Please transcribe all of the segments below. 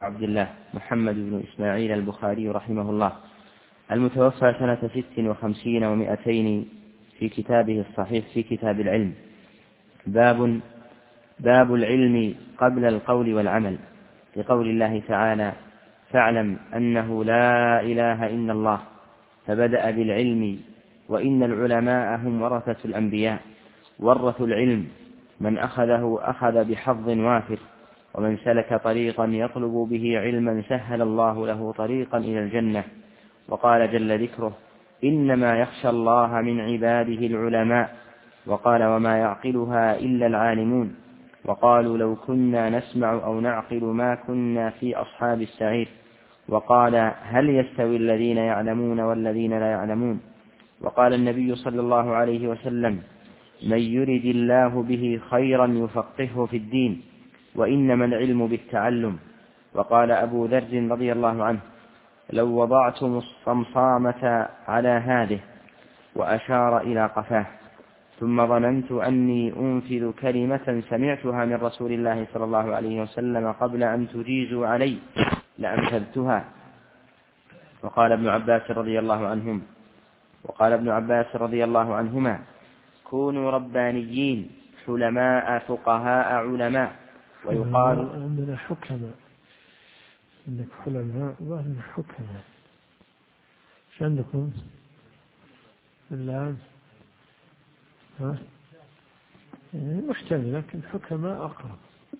عبد الله محمد بن إسماعيل البخاري رحمه الله، المتوفى سنة 56 و200 في كتابه الصحيح في كتاب العلم. باب العلم قبل القول والعمل، لقول الله تعالى: فاعلم أنه لا إله إلا الله، فبدأ بالعلم، وإن العلماء هم ورثة الأنبياء، ورثوا العلم، من أخذه أخذ بحظ وافر، ومن سلك طريقا يطلب به علما سهل الله له طريقا إلى الجنة. وقال جل ذكره: إنما يخشى الله من عباده العلماء. وقال: وما يعقلها إلا العالمون. وقالوا: لو كنا نسمع أو نعقل ما كنا في أصحاب السعير. وقال: هل يستوي الذين يعلمون والذين لا يعلمون. وقال النبي صلى الله عليه وسلم: من يرد الله به خيرا يفقهه في الدين، وإنما العلم بالتعلم. وقال أبو ذر رضي الله عنه: لو وضعتم الصمصامة على هذه، وأشار إلى قفاه، ثم ظننت أني أنفذ كلمة سمعتها من رسول الله صلى الله عليه وسلم قبل أن تجيزوا علي لأنفذتها. وقال ابن عباس رضي الله عنهما: كونوا ربانيين حلماء فقهاء علماء. ويقال: عندنا حكماء، عندك حلماء وعندنا حكماء. ايش عندكم الآن؟ محتمل، لكن حكماء أقرب.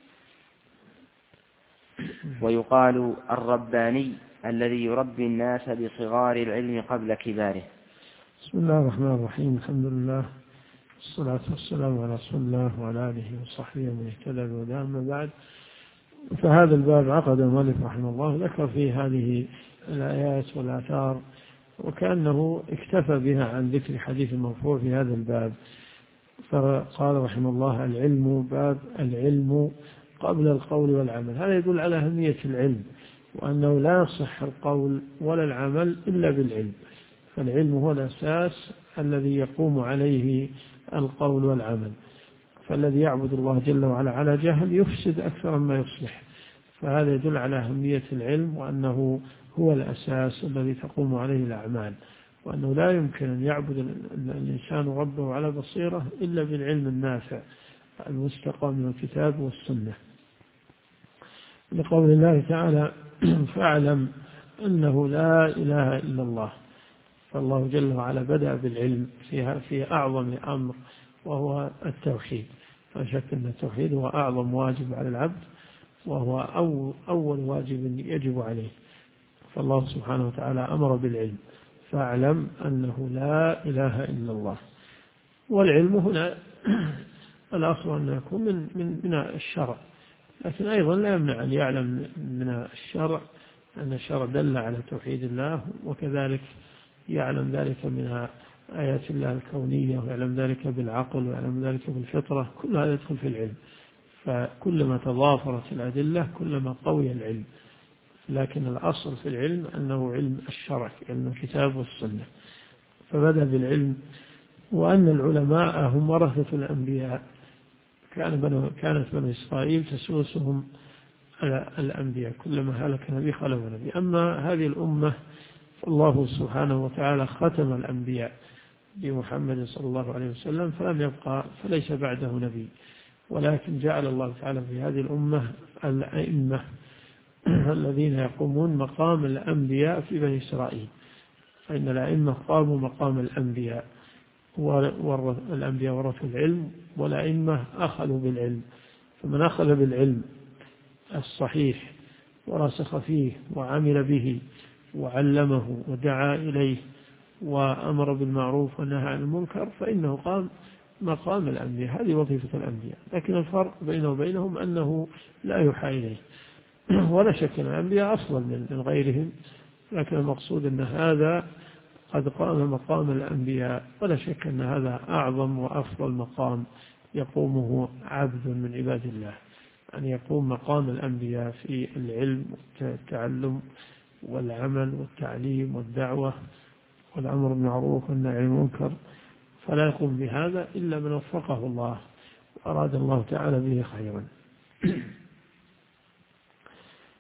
ويقال: الرباني الذي يربي الناس بصغار العلم قبل كباره. بسم الله الرحمن الرحيم، الحمد لله والصلاة والسلام على رسول الله وعلى آله وصحبه ومن اهتدى بهداه. أما بعد، فهذا الباب عقد المؤلف رحمه الله ذكر فيه هذه الآيات والآثار، وكأنه اكتفى بها عن ذكر حديث مرفوع في هذا الباب. فقال رحمه الله: العلم، باب العلم قبل القول والعمل. هذا يدل على أهمية العلم، وأنه لا يصح القول ولا العمل إلا بالعلم. فالعلم هو الأساس الذي يقوم عليه القول والعمل. فالذي يعبد الله جل وعلا على جهل يفسد أكثر ما يصلح. فهذا يدل على أهمية العلم، وأنه هو الأساس الذي تقوم عليه الأعمال، وأنه لا يمكن أن يعبد الإنسان ربه على بصيرة إلا بالعلم النافع المستقى من الكتاب والسنة. لقول الله تعالى: فاعلم أنه لا إله إلا الله. فالله جل وعلا بدأ بالعلم في أعظم أمر، وهو التوحيد. لا شك أن التوحيد هو أعظم واجب على العبد، وهو أول واجب يجب عليه. فالله سبحانه وتعالى أمر بالعلم: فاعلم أنه لا إله إلا الله. والعلم هنا الأصل أن يكون من الشرع، لكن أيضا لا يمنع أن يعلم من الشرع أن الشرع دل على توحيد الله، وكذلك يعلم ذلك من آيات الله الكونية، ويعلم ذلك بالعقل، ويعلم ذلك بالفطرة. كل هذا يدخل في العلم. فكلما تضافرت الأدلة كلما قوي العلم، لكن الأصل في العلم أنه علم الشرع، علم الكتاب والسنة. فبدأ بالعلم، وأن العلماء هم ورثة الأنبياء. كانت بنو إسرائيل تسوسهم الأنبياء، كلما هلك نبي خلف نبي. أما هذه الأمة فالله سبحانه وتعالى ختم الأنبياء بمحمد صلى الله عليه وسلم، فلم يبقى، فليس بعده نبي، ولكن جعل الله تعالى في هذه الأمة الأئمة الذين يقومون مقام الأنبياء في بني إسرائيل. فإن الأئمة قاموا مقام الأنبياء، والأنبياء ورثوا العلم، والأئمة أخذوا بالعلم. فمن أخذ بالعلم الصحيح ورسخ فيه وعمل به وعلمه ودعا إليه وأمر بالمعروف ونهى عن المنكر، فإنه قام مقام الأنبياء. هذه وظيفة الأنبياء. لكن الفرق بينه وبينهم أنه لا يوحى إليه. ولا شك أن الأنبياء أفضل من غيرهم، لكن المقصود أن هذا قد قام مقام الأنبياء. ولا شك أن هذا أعظم وأفضل مقام يقومه عبد من عباد الله، أن يقوم مقام الأنبياء في العلم والتعلم والعمل والتعليم والدعوة والأمر بالمعروف والنهي عن المنكر. فلا يقوم بهذا إلا من وفقه الله وأراد الله تعالى به خيرا.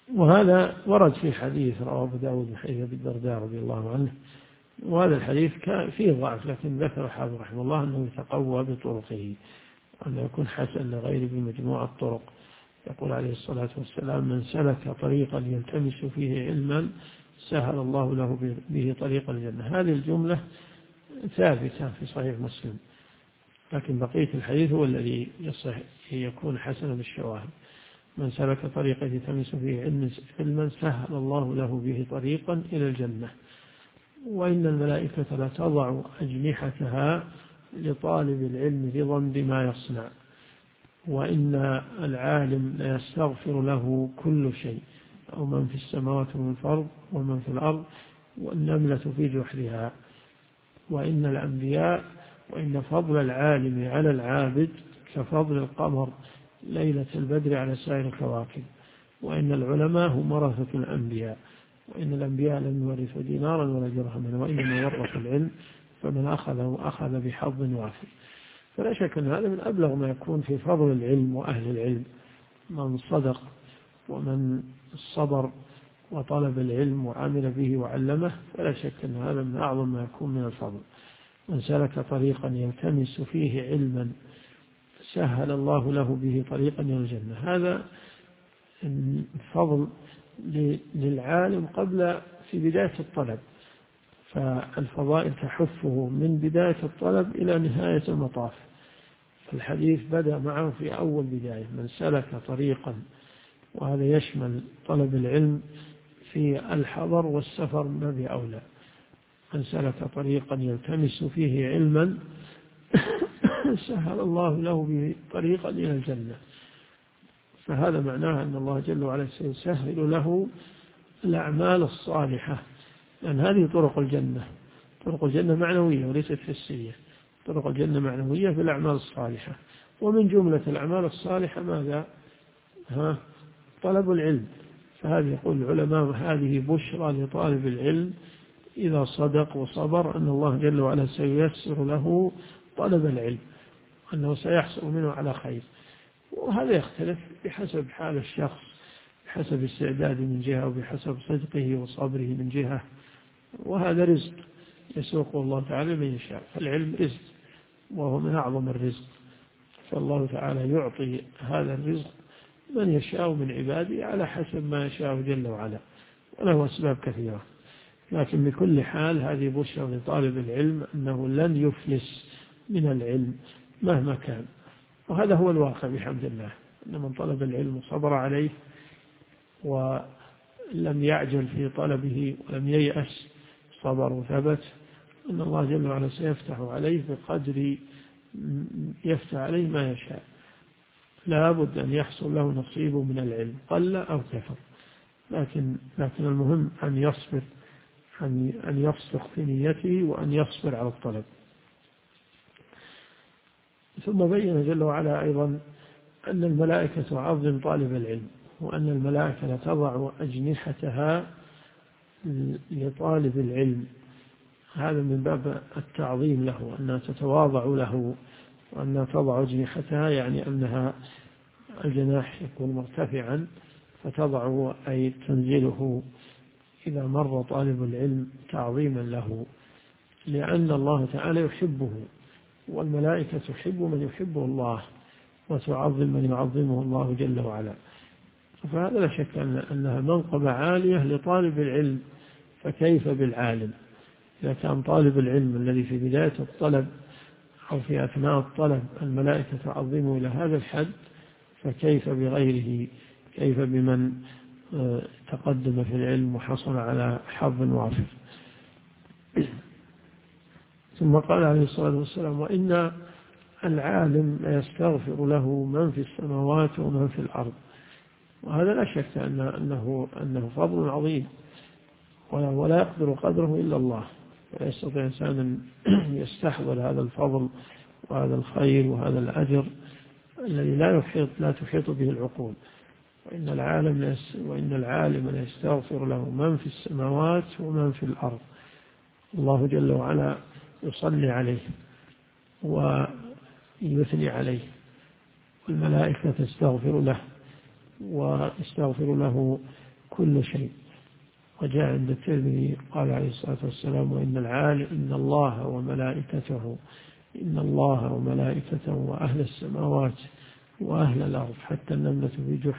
وهذا ورد في حديث رواه أبو داود من حديث أبي الدرداء رضي الله عنه، وهذا الحديث فيه ضعف، لكن ذكر الحافظ رحمه الله أنه يتقوى بطرقه وأنه يكون حسن لغيره بمجموعة الطرق. يقول عليه الصلاة والسلام: من سلك طريقا يلتمس فيه علما سهل الله له به طريق الجنة. هذه الجملة ثابتة في صحيح مسلم، لكن بقية الحديث هو الذي يصح يكون حسنا بالشواهد. من سلك طريقا يلتمس فيه علما سهل الله له به طريقا إلى الجنة. وإن الملائكة لتضع أجنحتها لطالب العلم رضا بما يصنع، وإن العالم ليستغفر له كل شيء، أو من في السماوات ومن في الأرض والنملة في جحرها. وإن الأنبياء وإن فضل العالم على العابد كفضل القمر ليلة البدر على سائر الكواكب. وإن العلماء هم ورثة الأنبياء، وإن الأنبياء لم يورثوا دينارا ولا درهما، وإنما ورثوا العلم، فمن أخذه أخذ بحظ وافر. فلا شك أن هذا من أبلغ ما يكون في فضل العلم وأهل العلم، من صدق ومن صبر وطلب العلم وعمل به وعلمه، فلا شك أن هذا من أعظم ما يكون من الفضل. من سلك طريقا يلتمس فيه علما سهل الله له به طريقا إلى الجنة. هذا الفضل للعالم قبل في بداية الطلب، فالفضائل تحفه من بداية الطلب إلى نهاية المطاف. الحديث بدأ معه في أول بداية: من سلك طريقا، وهذا يشمل طلب العلم في الحضر والسفر ما بأولى. من سلك طريقا يلتمس فيه علما سهل الله له به طريقا إلى الجنة. فهذا معناه أن الله جل وعلا سيسهل له الأعمال الصالحة، لأن هذه طرق الجنة. طرق الجنة معنوية وليست حسية. طرق الجنة معنوية في الأعمال الصالحة، ومن جملة الأعمال الصالحة ماذا؟ طلب العلم. فهذه يقول العلماء: هذه بشرى لطالب العلم إذا صدق وصبر أن الله جل وعلا سييسر له طلب العلم، أنه سيحصل منه على خير. وهذا يختلف بحسب حال الشخص، بحسب استعداده من جهة، وبحسب صدقه وصبره من جهة، وهذا رزق يسوقه الله تعالى من يشاء. فالعلم رزق، وهو من أعظم الرزق، فالله تعالى يعطي هذا الرزق من يشاء من عباده على حسب ما يشاء جل وعلا، وله أسباب كثيرة. لكن بكل حال هذه بشرى لطالب العلم أنه لن يفلس من العلم مهما كان. وهذا هو الواقع بحمد الله، أن من طلب العلم وصبر عليه ولم يعجل في طلبه ولم ييأس، صبر وثبت، أن الله جل وعلا سيفتح عليه بقدر يفتح عليه ما يشاء. لا بد أن يحصل له نصيب من العلم قل أو كثر، لكن المهم أن يصبر، أن يصدق في نيته، وأن يصبر على الطلب. ثم بين جل وعلا أيضا أن الملائكة تعظم طالب العلم، وأن الملائكة تضع أجنحتها لطالب العلم. هذا من باب التعظيم له، أنها تتواضع له، وأنها تضع أجنحتها يعني أنها الجناح يكون مرتفعا، فتضع أي تنزله إذا مر طالب العلم تعظيما له، لأن الله تعالى يحبه، والملائكة تحب من يحبه الله، وتعظم من يعظمه الله جل وعلا. فهذا لا شك أنها منقبة عالية لطالب العلم، فكيف بالعالم؟ إذا كان طالب العلم الذي في بداية الطلب أو في أثناء الطلب الملائكة تعظمه إلى هذا الحد، فكيف بغيره؟ كيف بمن تقدم في العلم وحصل على حظ وافر؟ ثم قال عليه الصلاة والسلام: وإن العالم يستغفر له من في السماوات ومن في الأرض. وهذا لا شك أنه فضل عظيم، ولا يقدر قدره إلا الله، ولا يستطيع إنسان أن يستحضر هذا الفضل وهذا الخير وهذا الأجر الذي لا تحيط به العقول. وإن العالم يستغفر له من في السماوات ومن في الأرض. الله جل وعلا يصلي عليه ويثني عليه، والملائكة تستغفر له، ويستغفر له كل شيء. وجاء عند الترمذي قال عليه الصلاة والسلام: إن الله وملائكته وأهل السماوات وأهل الأرض حتى النملة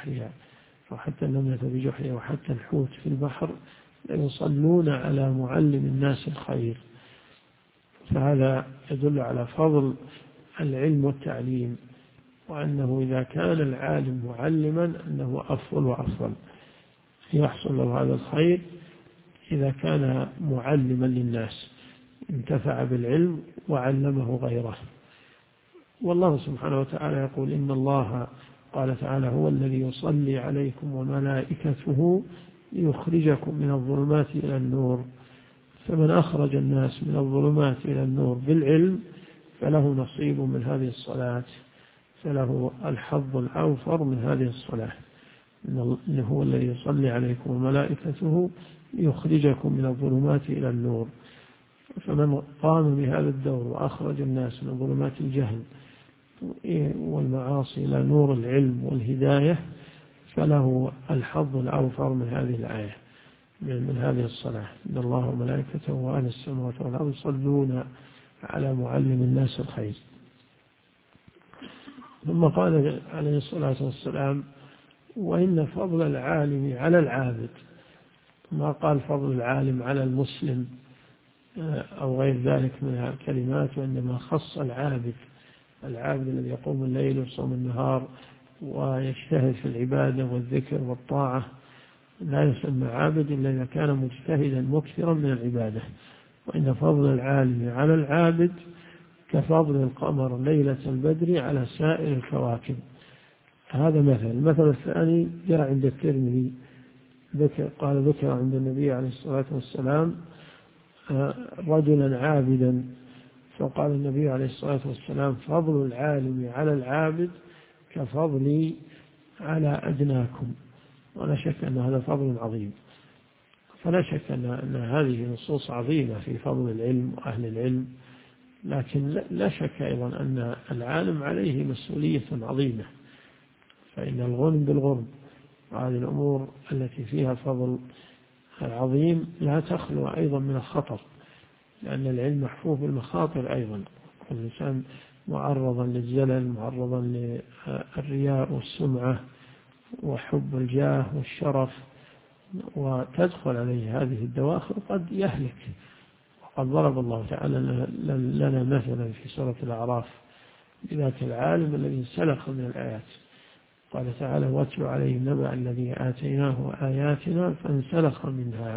بجحرها وحتى الحوت في البحر ليصلون على معلم الناس الخير. فهذا يدل على فضل العلم والتعليم، وأنه إذا كان العالم معلما أنه أفضل وأفضل، يحصل له هذا الخير إذا كان معلما للناس انتفع بالعلم وعلمه غيره. والله سبحانه وتعالى يقول: إن الله قال تعالى: هو الذي يصلي عليكم وملائكته ليخرجكم من الظلمات إلى النور. فمن أخرج الناس من الظلمات إلى النور بالعلم فله نصيب من هذه الصلاة، فله الحظ الأوفر من هذه الصلاة. إنه هو الذي يصلي عليكم وملائكته ليخرجكم من الظلمات إلى النور. فمن قام بهذا الدور وأخرج الناس من ظلمات الجهل والمعاصي إلى نور العلم والهداية فله الحظ الأوفر من هذه الآية، من هذه الصلاة. إن الله وملائكته وأهل السماوات والأرض يصلون على معلم الناس الخير. ثم قال عليه الصلاة والسلام: وإن فضل العالم على العابد، ما قال فضل العالم على المسلم أو غير ذلك من الكلمات، وإنما خص العابد الذي يقوم الليل ويصوم النهار ويجتهد في العبادة والذكر والطاعة. لا يسمى عابد إلا إذا كان مجتهدا مكثرا من العبادة. وإن فضل العالم على العابد كفضل القمر ليلة البدر على سائر الكواكب. هذا مثل. المثل الثاني جاء عند الترمذي، ذكر عند النبي عليه الصلاة والسلام رجلا عابدا، فقال النبي عليه الصلاة والسلام: فضل العالم على العابد كفضلي على أدناكم. ولا شك أن هذا فضل عظيم، فلا شك أن هذه نصوص عظيمة في فضل العلم وأهل العلم، لكن لا شك أيضا أن العالم عليه مسؤولية عظيمة. فإن الغنم بالغرب، وهذه الأمور التي فيها فضل عظيم لا تخلو أيضا من الخطر، لأن العلم محفوف بالمخاطر أيضا. الإنسان معرضا للزلل، معرضا للرياء والسمعة وحب الجاه والشرف، وتدخل عليه هذه الدواخل قد يهلك. وقد ضرب الله تعالى لنا مثلا في سورة الأعراف بذاك العالم الذي سلخ من الآيات. قال تعالى: واتل عليهم نبأ الذي آتيناه آياتنا فانسلخ منها.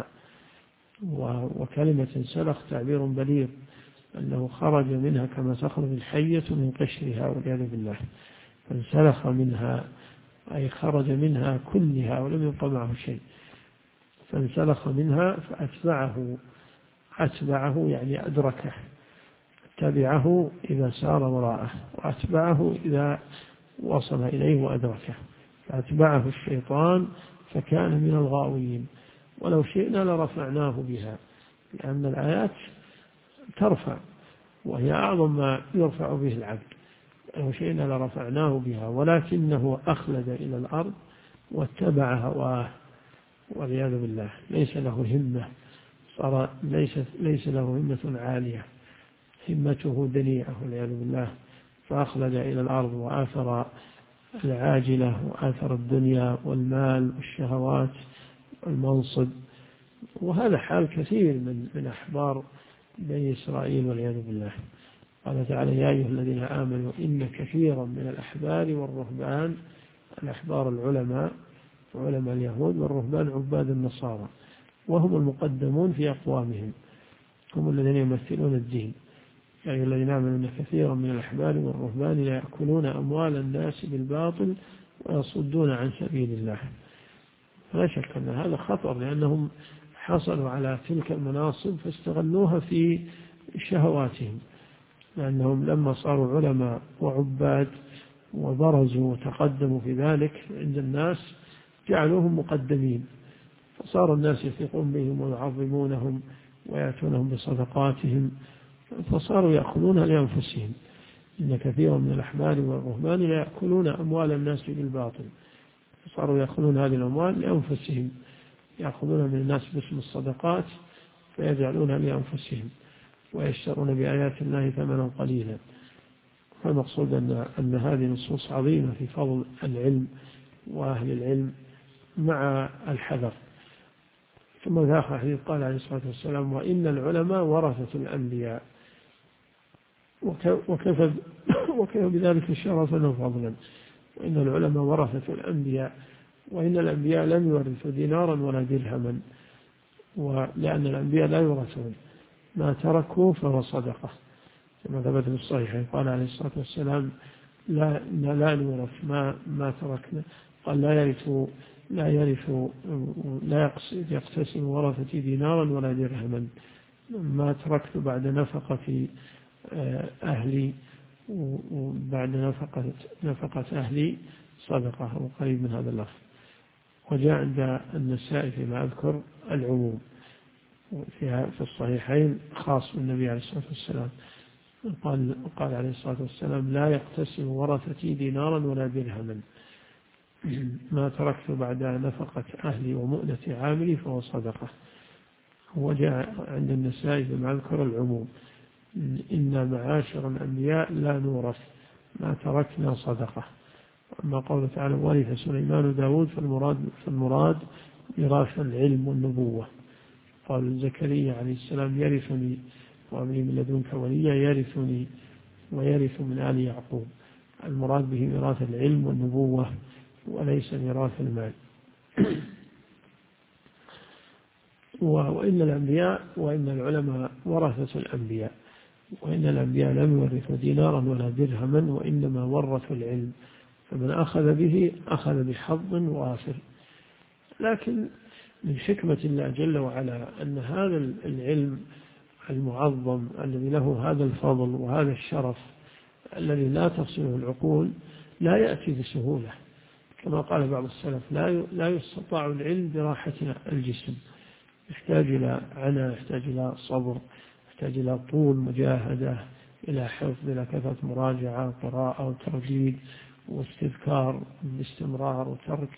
وكلمة سلخ تعبير بليغ، أنه خرج منها كما تخرج الحية من قشرها والعياذ بالله. فانسلخ منها أي خرج منها كلها ولم يبق معه شيء. فانسلخ منها فأتبعه يعني أدركه، تبعه إذا سار وراءه، وأتبعه إذا وصل إليه وأدركه. فأتبعه الشيطان فكان من الغاوين. ولو شئنا لرفعناه بها، لأن الآيات ترفع، وهي أعظم ما يرفع به العبد. لو شئنا لرفعناه بها ولكنه أخلد إلى الأرض واتبع هواه والعياذ بالله. ليس له همة، صار ليس له همة عالية، همته دنيئة والعياذ بالله. فأخلد إلى الأرض وآثر العاجلة وآثر الدنيا والمال والشهوات والمنصب. وهذا حال كثير من أحبار بني إسرائيل والعياذ بالله. قال تعالى: يا أيها الذين آمنوا إن كثيرا من الأحبار والرهبان، الأحبار العلماء اليهود، والرهبان عباد النصارى، وهم المقدمون في أقوامهم، هم الذين يمثلون الدين. يا أيها الذين آمنوا إن كثيرا من الأحبار والرهبان لا يأكلون أموال الناس بالباطل ويصدون عن سبيل الله. لا شك أن هذا خطر، لأنهم حصلوا على تلك المناصب فاستغلوها في شهواتهم، لأنهم لما صاروا علماء وعباد وبرزوا وتقدموا في ذلك عند الناس جعلوهم مقدمين، فصار الناس يثقون بهم ويعظمونهم ويأتونهم بصدقاتهم، فصاروا يأخذونها لأنفسهم. إن كثيرا من الأحبار والرهبان لا يأكلون أموال الناس بالباطل، فصاروا يأخذون هذه الأموال لأنفسهم، يأخذون من الناس باسم الصدقات فيجعلونها لأنفسهم ويشترون بآيات الله ثمنا قليلا. فالمقصود أن هذه نصوص عظيمة في فضل العلم وأهل العلم مع الحذر. ثم ذاك حديث قال عليه الصلاة والسلام: وإن العلماء ورثة الأنبياء، وكفى بذلك شرفا وفضلا. وإن العلماء ورثة الأنبياء، وإن الأنبياء لم يورثوا دينارا ولا درهما، ولأن الأنبياء لا يورثون، ما تركوا فهو صدقة، كما ثبت في الصحيح. قال عليه الصلاة والسلام: لا نورث ما تركنا. قال: لا يقتسم ورثتي دينارا ولا درهما، ما تركت بعد نفقة أهلي وبعد نفقة أهلي صدقة، أو قريب من هذا اللفظ. وجاء عند النسائي فيما أذكر العموم في الصحيحين خاص بالنبي عليه الصلاة والسلام. قال عليه الصلاة والسلام: لا يقتسم ورثتي دينارا ولا درهما، ما تركت بعد نفقة أهلي ومؤنة عاملي فهو صدقة. وجاء عند النسائي فيما أذكر العموم: إن معاشر الأنبياء لا نورث، ما تركنا صدقة. أما قوله تعالى: ورث سليمان داود، فالمراد ميراث العلم والنبوة. قال زكريا عليه السلام: يرثني وهب لي من لدنك وليا يرثني ويرث من آل يعقوب. المراد به ميراث العلم والنبوة وليس ميراث المال. وإن العلماء ورثة الأنبياء، وإن الأنبياء لم يورثوا دينارا ولا درهما، وإنما ورثوا العلم، فمن أخذ به أخذ بحظ وافر. لكن من حكمة الله جل وعلا أن هذا العلم المعظم الذي له هذا الفضل وهذا الشرف الذي لا تصله العقول لا يأتي بسهولة، كما قال بعض السلف: لا يستطاع العلم براحة الجسم، يحتاج إلى عناء، يحتاج إلى صبر، يحتاج إلى طول مجاهدة، إلى حفظ، إلى كثرة مراجعة وقراءة وترديد واستذكار باستمرار، وترك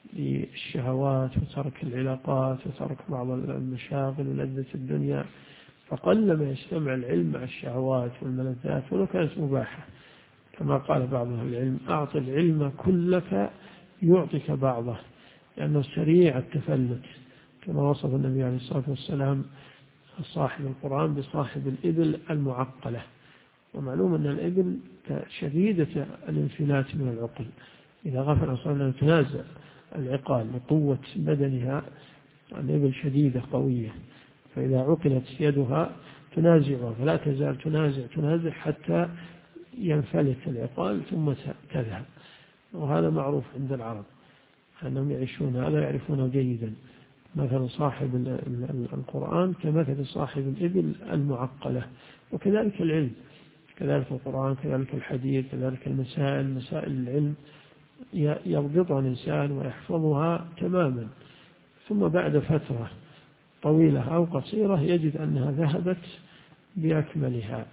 للشهوات، وترك العلاقات، وترك بعض المشاغل ولذة الدنيا. فقل ما يجتمع العلم مع الشهوات والملذات ولو كانت مباحة، كما قال بعض أهل العلم: أعط العلم كلك يعطيك بعضه، لأنه سريع التفلت، كما وصف النبي عليه الصلاة والسلام صاحب القرآن بصاحب الإبل المعقلة. ومعلوم أن الإبل شديدة الانفلات من العقل، إذا غفل صلى تنازع العقال لقوة بدنها، الإبل شديدة قوية، فإذا عقلت يدها تنازعها، فلا تزال تنازع حتى ينفلت العقال ثم تذهب. وهذا معروف عند العرب أنهم يعيشون هذا، يعرفونه جيدا. مثل صاحب القرآن كمثل صاحب الإبل المعقلة. وكذلك العلم، كذلك القرآن، كذلك الحديث، كذلك مسائل العلم يضبطها الإنسان ويحفظها تماما، ثم بعد فترة طويلة أو قصيرة يجد أنها ذهبت بأكملها،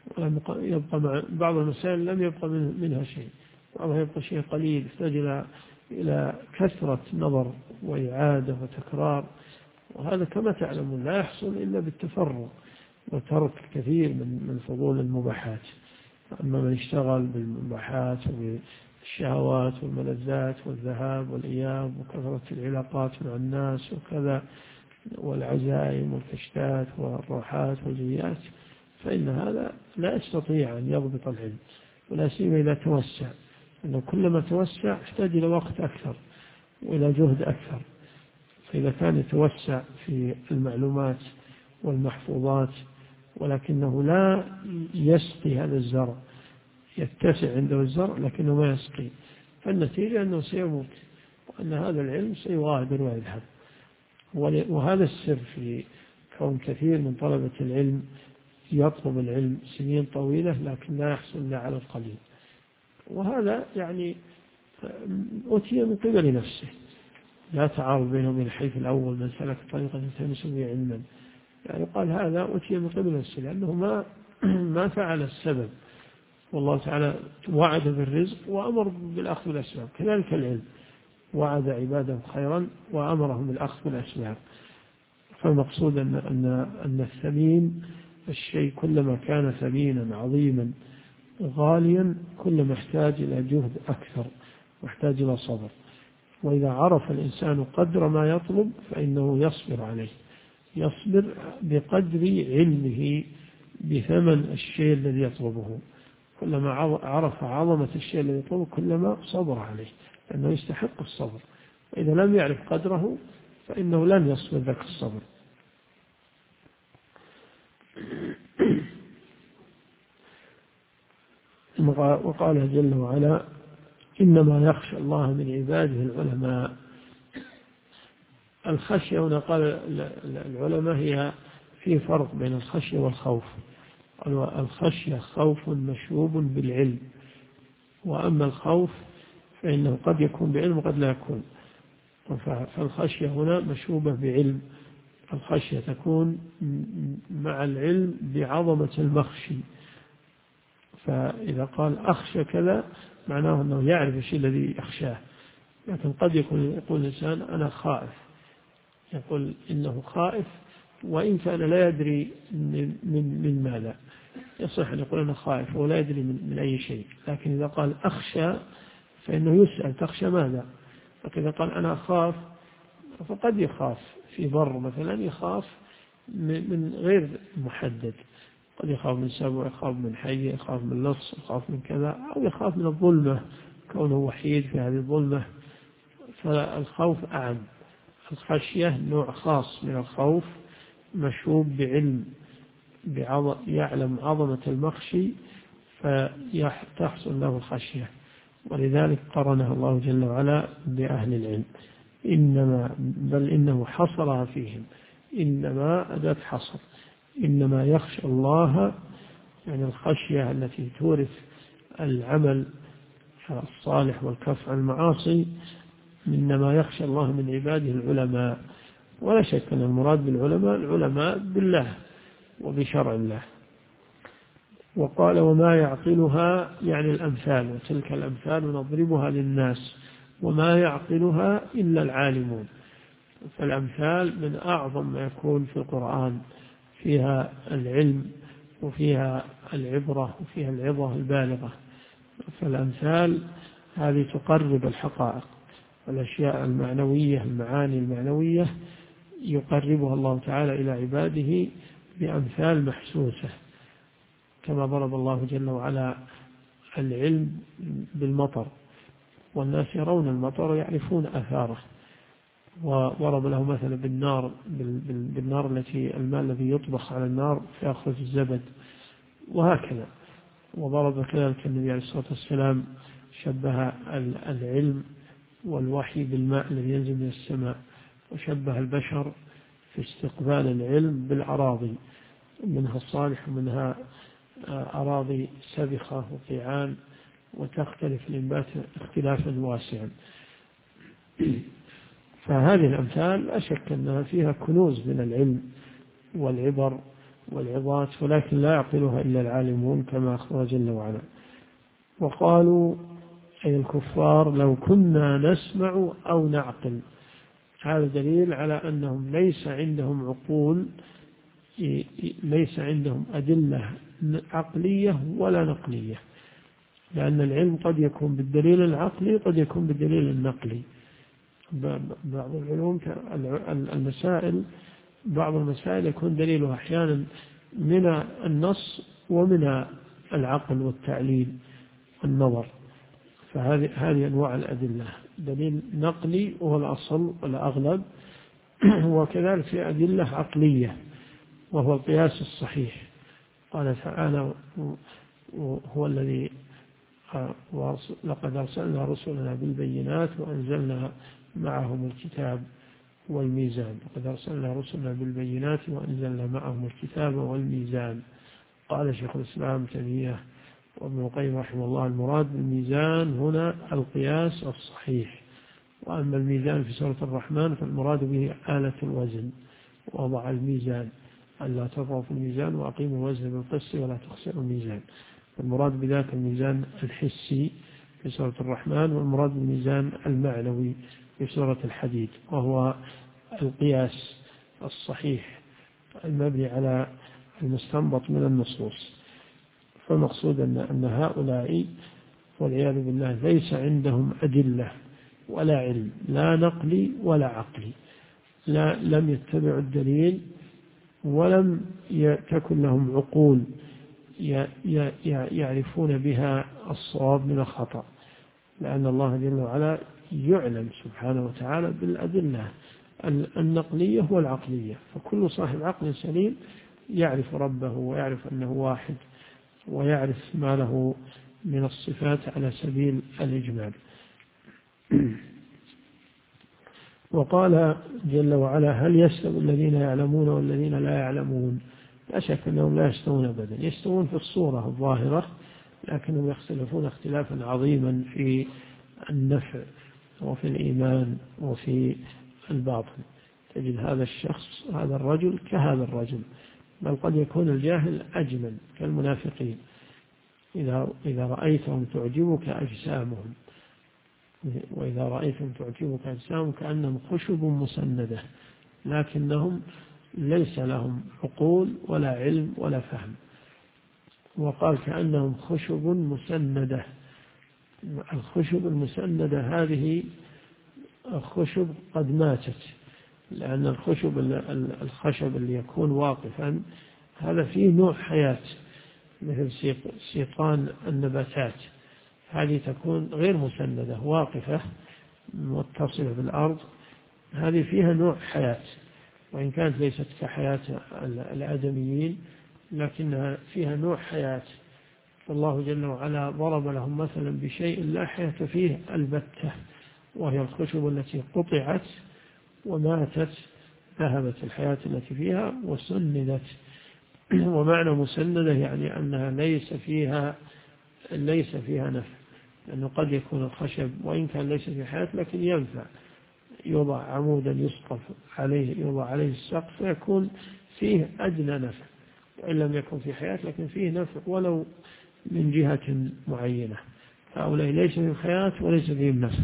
يبقى بعض المسائل لم يبقى منها شيء، بعضها يبقى شيء قليل، يحتاج إلى كثرة نظر وإعادة وتكرار. وهذا كما تعلمون لا يحصل إلا بالتفرغ وترك كثير من فضول المباحات. أما من اشتغل بالمباحات وبالشهوات والملذات والذهاب والإياب وكثرة العلاقات مع الناس وكذا والعزائم والكشتات والروحات والجيات، فإن هذا لا يستطيع أن يضبط العلم، ولا سيما إذا توسع، أنه كلما توسع يحتاج إلى وقت أكثر وإلى جهد أكثر. فإذا كان يتوسع في المعلومات والمحفوظات ولكنه لا يسقي هذا الزرع، يتسع عنده الزرع لكنه ما يسقي، فالنتيجة أنه سيموت، وأن هذا العلم سيغادر ويذهب. وهذا السر في كون كثير من طلبة العلم يطلب العلم سنين طويلة لكن لا يحصل إلا على القليل. وهذا يعني أتي من قبل نفسه، لا تعارض بينه وبين الحديث الأول: من سلك طريقا يلتمس به علما. يعني قال هذا أتي من قبل نفسه لأنه ما فعل السبب، والله تعالى وعد بالرزق وأمر بالأخذ بالأسباب. كذلك العلم، وعد عباده خيرا وأمرهم بالأخذ بالأسباب. فالمقصود أن الثمين الشيء كلما كان ثمينا عظيما غاليا كلما احتاج إلى جهد أكثر واحتاج إلى صبر. وإذا عرف الإنسان قدر ما يطلب فإنه يصبر عليه، يصبر بقدر علمه بثمن الشيء الذي يطلبه. كلما عرف عظمة الشيء الذي يطلبه كلما صبر عليه، لأنه يستحق الصبر. وإذا لم يعرف قدره فإنه لن يصبر ذاك الصبر. وقال جل وعلا: إنما يخشى الله من عباده العلماء. الخشية هنا قال العلماء هي في فرق بين الخشية والخوف. الخشية خوف مشوب بالعلم، وأما الخوف فإنه قد يكون بعلم وقد لا يكون. فالخشية هنا مشوبة بعلم، الخشية تكون مع العلم بعظمة المخشي. فإذا قال أخشى كذا معناه أنه يعرف الشيء الذي يخشاه. لكن قد يقول الإنسان أنا خائف، يقول إنه خائف وإن كان لا يدري من ماذا. يصح أن يقول أنا خائف ولا يدري من أي شيء. لكن إذا قال أخشى فإنه يسأل تخشى ماذا. فإذا قال أنا أخاف فقد يخاف في بر مثلا، يخاف من غير محدد، قد يخاف من سبع، يخاف من حي، يخاف من لص، يخاف من كذا، أو يخاف من الظلمة كونه وحيد في هذه الظلمة. فالخوف أعم. الخشية نوع خاص من الخوف مشوب بعلم، يعلم عظمة المخشي فتحصل له الخشية. ولذلك قرنها الله جل وعلا بأهل العلم. بل إنه حصرها فيهم، إنما أداة حصر. إنما يخشى الله يعني الخشية التي تورث العمل الصالح والكف عن المعاصي. إنما يخشى الله من عباده العلماء. ولا شك أن المراد بالعلماء العلماء بالله وبشرع الله. وقال: وما يعقلها يعني الأمثال، وتلك الأمثال نضربها للناس وما يعقلها إلا العالمون. فالأمثال من أعظم ما يكون في القرآن، فيها العلم وفيها العبرة وفيها العظة البالغة. فالأمثال هذه تقرب الحقائق والأشياء المعنوية، المعاني المعنوية يقربها الله تعالى إلى عباده بأمثال محسوسة. كما ضرب الله جل وعلا العلم بالمطر، والناس يرون المطر ويعرفون أثاره. وضرب له مثلا بالنار التي الماء الذي يطبخ على النار فيأخذ الزبد، وهكذا. وضرب كذلك النبي عليه الصلاة والسلام شبه العلم والوحي بالماء الذي ينزل من السماء، وشبه البشر في استقبال العلم بالأراضي، منها الصالح ومنها أراضي سبخة وقيعان، وتختلف الإنبات اختلافا واسعا. فهذه الأمثال لا شك أنها فيها كنوز من العلم والعبر والعظات، ولكن لا يعقلها إلا العالمون كما أخبر جل وعلا. وقالوا أي الكفار: لو كنا نسمع أو نعقل. هذا دليل على أنهم ليس عندهم عقول، ليس عندهم أدلة عقلية ولا نقلية، لأن العلم قد يكون بالدليل العقلي قد يكون بالدليل النقلي. بعض العلوم بعض المسائل يكون دليلها أحيانا من النص ومن العقل والتعليل والنظر. فهذه أنواع الأدلة: دليل نقلي وهو الأصل والأغلب، وكذلك في أدلة عقلية وهو القياس الصحيح. قال تعالى: هو الذي لقد أرسلنا رسلنا بالبينات وأنزلنا معهم الكتاب والميزان. لقد أرسلنا رسلنا بالبينات وأنزلنا معهم الكتاب والميزان. قال شيخ الإسلام تيمية وابن القيم رحمه الله: المراد بالميزان هنا القياس الصحيح. وأما الميزان في سورة الرحمن فالمراد به آلة الوزن، وضع الميزان ألا تطغوا في الميزان وأقيموا الوزن بالقسط ولا تخسروا الميزان. المراد بذاك الميزان الحسي في سورة الرحمن، والمراد بالميزان المعنوي في سورة الحديد، وهو القياس الصحيح المبني على المستنبط من النصوص. فالمقصود أن هؤلاء والعياذ بالله ليس عندهم أدلة ولا علم، لا نقلي ولا عقلي، لم يتبعوا الدليل ولم تكن لهم عقول يعرفون بها الصواب من الخطأ، لأن الله جل وعلا يعلم سبحانه وتعالى بالأدلة النقلية والعقلية، فكل صاحب عقل سليم يعرف ربه ويعرف أنه واحد ويعرف ما له من الصفات على سبيل الإجمال. وقال جل وعلا: هل يستوي الذين يعلمون والذين لا يعلمون؟ لا شك أنهم لا يستوون أبدا، يستوون في الصورة الظاهرة، لكنهم يختلفون اختلافا عظيما في النفع وفي الإيمان وفي الباطن. تجد هذا الشخص، هذا الرجل كهذا الرجل، بل قد يكون الجاهل أجمل كالمنافقين، إذا رأيتهم تعجبك أجسامهم، وإذا رأيتهم تعجبك أجسامهم كأنهم خشب مسندة، لكنهم ليس لهم عقول ولا علم ولا فهم. وقال كأنهم خشب مسندة. الخشب المسندة هذه خشب قد ماتت، لأن الخشب اللي يكون واقفا هذا فيه نوع حياة، مثل سيقان النباتات، هذه تكون غير مسندة واقفة متصلة بالأرض، هذه فيها نوع حياة، وإن كانت ليست كحياة الآدميين لكنها فيها نوع حياة. فالله جل وعلا ضرب لهم مثلا بشيء لا حياة فيه البتة، وهي الخشب التي قطعت وماتت، ذهبت الحياة التي فيها وسندت. ومعنى مسندة يعني أنها ليس فيها نفع، لأنه قد يكون الخشب وإن كان ليس في حياة لكن ينفع، يوضع عمودا يسقف عليه، يوضع عليه السقف فيكون فيه أدنى نفع، وإن لم يكن في حياة لكن فيه نفع ولو من جهة معينة. هؤلاء ليس فيهم حياة وليس فيهم نفع.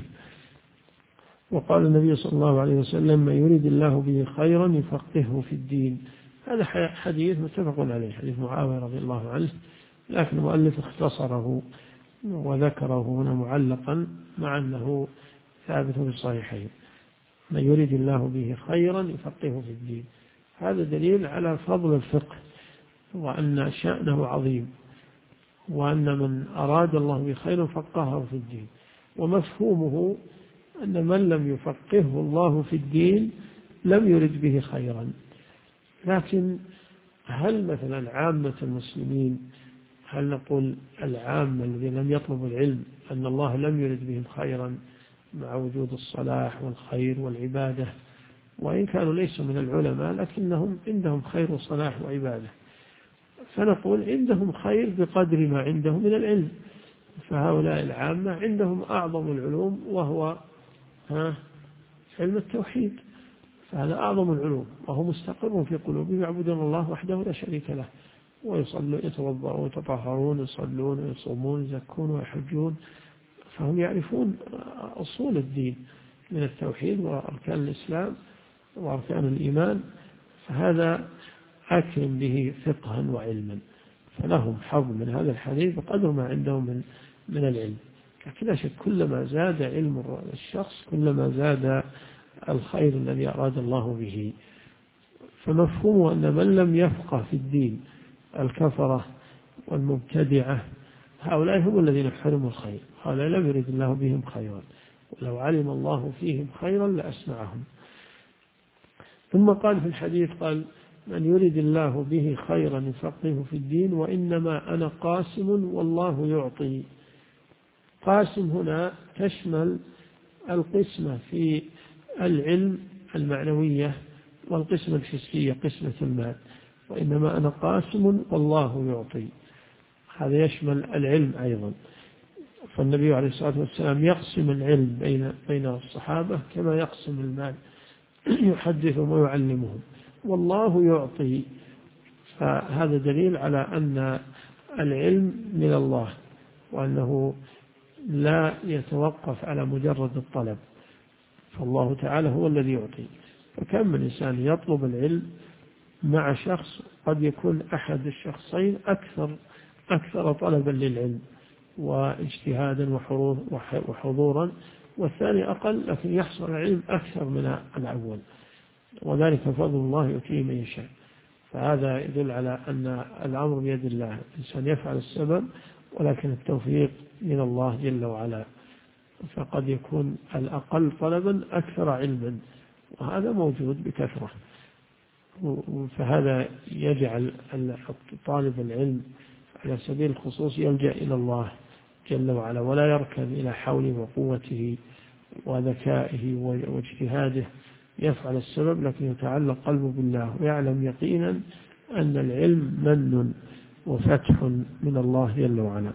وقال النبي صلى الله عليه وسلم: من يريد الله به خيرا يفقهه في الدين. هذا حديث متفق عليه، حديث معاوية رضي الله عنه، لكن المؤلف اختصره وذكره هنا معلقا مع أنه ثابت في الصحيحين: من يريد الله به خيرا يفقهه في الدين. هذا دليل على فضل الفقه وأن شأنه عظيم، وأن من أراد الله بخير فقهه في الدين. ومفهومه أن من لم يفقهه الله في الدين لم يرد به خيرا. لكن هل مثلا عامة المسلمين، هل نقول العامة الذين لم يطلبوا العلم أن الله لم يرد بهم خيرا مع وجود الصلاح والخير والعبادة، وإن كانوا ليسوا من العلماء لكنهم عندهم خير وصلاح وعبادة؟ فنقول عندهم خير بقدر ما عندهم من العلم. فهؤلاء العامة عندهم أعظم العلوم وهو علم التوحيد، فهذا أعظم العلوم، وهو مستقر في قلوبهم، يعبدون الله وحده لا شريك له، ويصلون يتوضؤون ويتطهرون ويصلون ويصومون ويزكون ويحجون، فهم يعرفون أصول الدين من التوحيد وأركان الإسلام وأركان الإيمان، فهذا أكرم به فقها وعلما، فلهم حظ من هذا الحديث بقدر ما عندهم من العلم. لكن لا شك كلما زاد علم الشخص كلما زاد الخير الذي أراد الله به. فمفهوم أن من لم يفقه في الدين، الكفرة والمبتدعة، هؤلاء هم الذين حرموا الخير، هؤلاء لم يرد الله بهم خيرا، ولو علم الله فيهم خيرا لأسمعهم. ثم قال في الحديث: قال: من يرد الله به خيرا يفقهه في الدين، وإنما أنا قاسم والله يعطي. قاسم هنا تشمل القسمة في العلم المعنوية والقسمة الحسية، قسمة المال. وإنما أنا قاسم والله يعطي، هذا يشمل العلم أيضا. فالنبي عليه الصلاة والسلام يقسم العلم بين الصحابة كما يقسم المال، يحدثهم ويعلمهم. والله يعطي، فهذا دليل على أن العلم من الله، وأنه لا يتوقف على مجرد الطلب، فالله تعالى هو الذي يعطي. فكم من إنسان يطلب العلم مع شخص قد يكون أحد الشخصين أكثر طلبا للعلم واجتهادا وحضورا، والثاني أقل، لكن يحصل العلم أكثر من الأول، وذلك فضل الله يؤتيه من يشاء. فهذا يدل على أن الأمر بيد الله، الإنسان يفعل السبب ولكن التوفيق من الله جل وعلا. فقد يكون الأقل طلبا أكثر علما، وهذا موجود بكثرة. فهذا يجعل طالب العلم على سبيل الخصوص يلجأ إلى الله جل وعلا، ولا يركن إلى حوله وقوته وذكائه واجتهاده، يفعل السبب لكن يتعلق قلبه بالله، ويعلم يقينا أن العلم من وفتح من الله جل وعلا.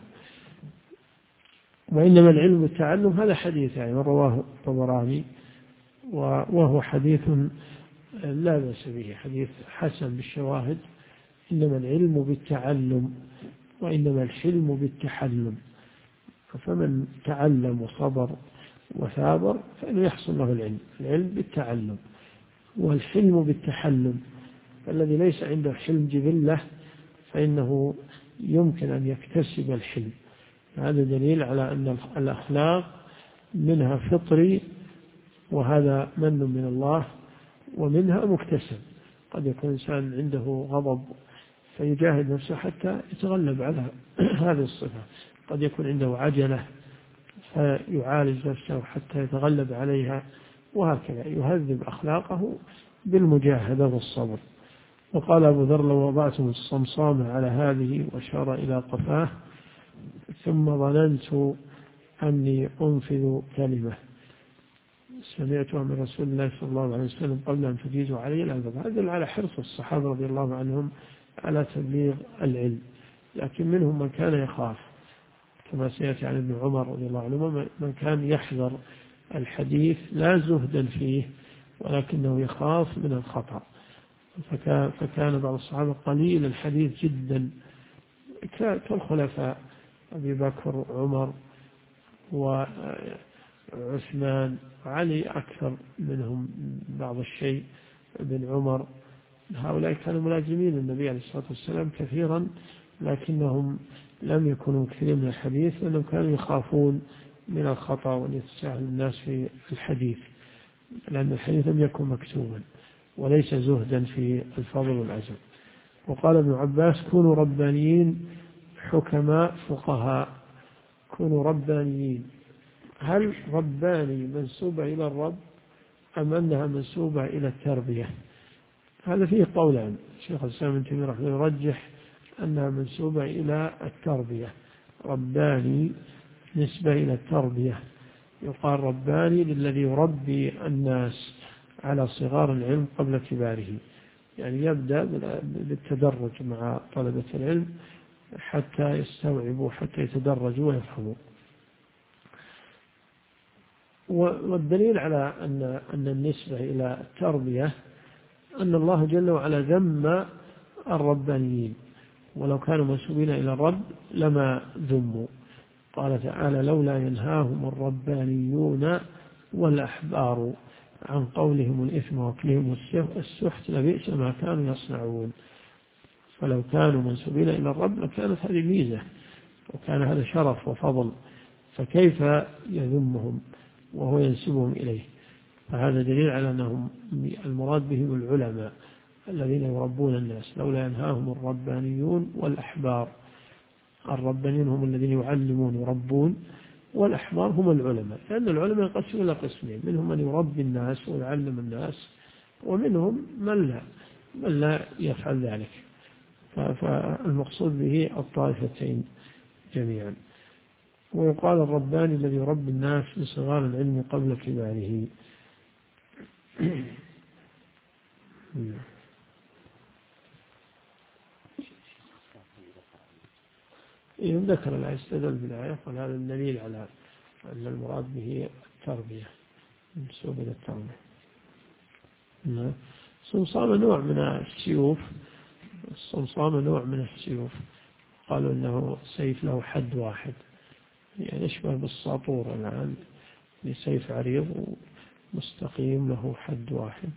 وإنما العلم بالتعلم، هذا حديث يعني رواه الطبراني، وهو حديث لا بأس به، حديث حسن بالشواهد. إنما العلم بالتعلم وإنما الحلم بالتحلم، فمن تعلم وصبر وثابر فإنه يحصل له العلم بالتعلم. والحلم بالتحلم، الذي ليس عنده حلم جبلة فإنه يمكن أن يكتسب الحلم. هذا دليل على أن الأخلاق منها فطري، وهذا من من الله، ومنها مكتسب. قد يكون إنسان عنده غضب فيجاهد نفسه حتى يتغلب على هذه الصفة، قد يكون عنده عجلة فيعالج نفسه حتى يتغلب عليها، وهكذا يهذب أخلاقه بالمجاهدة والصبر. وقال أبو ذر: لو وضعتم الصمصام على هذه، وأشار إلى قفاه، ثم ظننت أني أنفذ كلمة سمعتها من رسول الله صلى الله عليه وسلم قبل أن تجيزوا علي الألباب. هذا على حرص الصحابة رضي الله عنهم على تبليغ العلم، لكن منهم من كان يخاف، كما سيأتي عن ابن عمر رضي الله عنه، من كان يحذر الحديث لا زهدا فيه ولكنه يخاف من الخطأ. فكان بعض الصحابة قليل الحديث جدا، كالخلفاء أبي بكر وعمر وعثمان وعلي أكثر منهم بعض الشيء، ابن عمر. هؤلاء كانوا ملازمين النبي عليه الصلاة والسلام كثيرا، لكنهم لم يكونوا كثير من الحديث، لأنهم كانوا يخافون من الخطأ وأن يتساهل الناس في الحديث، لأن الحديث لم يكن مكتوبا، وليس زهدا في الفضل والعزم. وقال ابن عباس: كونوا ربانيين حكماء فقهاء. كونوا ربانيين. هل رباني منسوبة إلى الرب أم أنها منسوبة إلى التربية؟ هذا فيه قولان. الشيخ الإسلام ابن تيمية رحمه الله يرجح أنها منسوبة إلى التربية. رباني نسبة إلى التربية، يقال رباني للذي يربي الناس على صغار العلم قبل كباره، يعني يبدأ بالتدرج مع طلبة العلم حتى يستوعبوا، حتى يتدرجوا ويفهموا. والدليل على أن النسبة إلى التربية أن الله جل وعلا ذم الربانيين، ولو كانوا منسوبين إلى الرب لما ذموا. قال تعالى: لولا ينهاهم الربانيون والأحبار عن قولهم الإثم وأكلهم السحت لبئس ما كانوا يصنعون. فلو كانوا منسوبين إلى الرب لكانت هذه ميزة، وكان هذا شرف وفضل، فكيف يذمهم وهو ينسبهم إليه؟ فهذا دليل على أنهم المراد بهم العلماء الذين يربون الناس. لولا ينهاهم الربانيون والأحبار. الربانيون هم الذين يعلمون يربون، والأحبار هم العلماء، لأن العلماء ينقسمون إلى قسمين: منهم من يربي الناس ويعلم الناس، ومنهم من لا يفعل ذلك. فالمقصود به الطائفتين جميعا. ويقال الرباني الذي يربي الناس بصغار العلم قبل كباره. ذكر الآية، استدل بالآية، وهذا الدليل على أن المراد به التربية، منسوب إلى التربية. الصمصام نوع من السيوف. الصمصام نوع من السيوف، قالوا إنه سيف له حد واحد، يعني يشبه بالساطور الآن، سيف عريض مستقيم له حد واحد.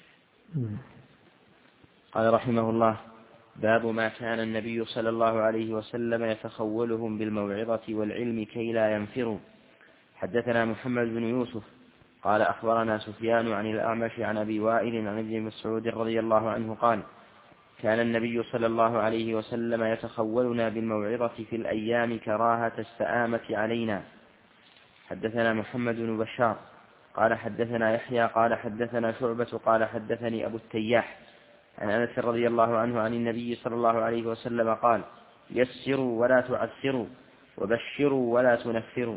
قال رحمه الله: باب ما كان النبي صلى الله عليه وسلم يتخولهم بالموعظة والعلم كي لا ينفروا. حدثنا محمد بن يوسف قال أخبرنا سفيان عن الأعمش عن أبي وائل عن ابن مسعود رضي الله عنه قال: كان النبي صلى الله عليه وسلم يتخولنا بالموعظة في الأيام كراهة السآمة علينا. حدثنا محمد بن بشار قال حدثنا يحيى قال حدثنا شعبة قال حدثني أبو التياح عن أنس رضي الله عنه عن النبي صلى الله عليه وسلم قال: يسروا ولا تعسروا وبشروا ولا تنفروا.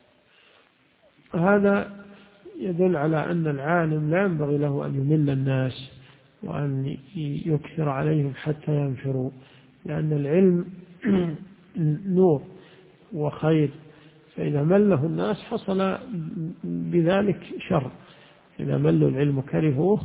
هذا يدل على أن العالم لا ينبغي له أن يمل الناس وأن يكثر عليهم حتى ينفروا، لأن العلم نور وخير، فإذا مله الناس حصل بذلك شر. إذا ملوا العلم وكرهوه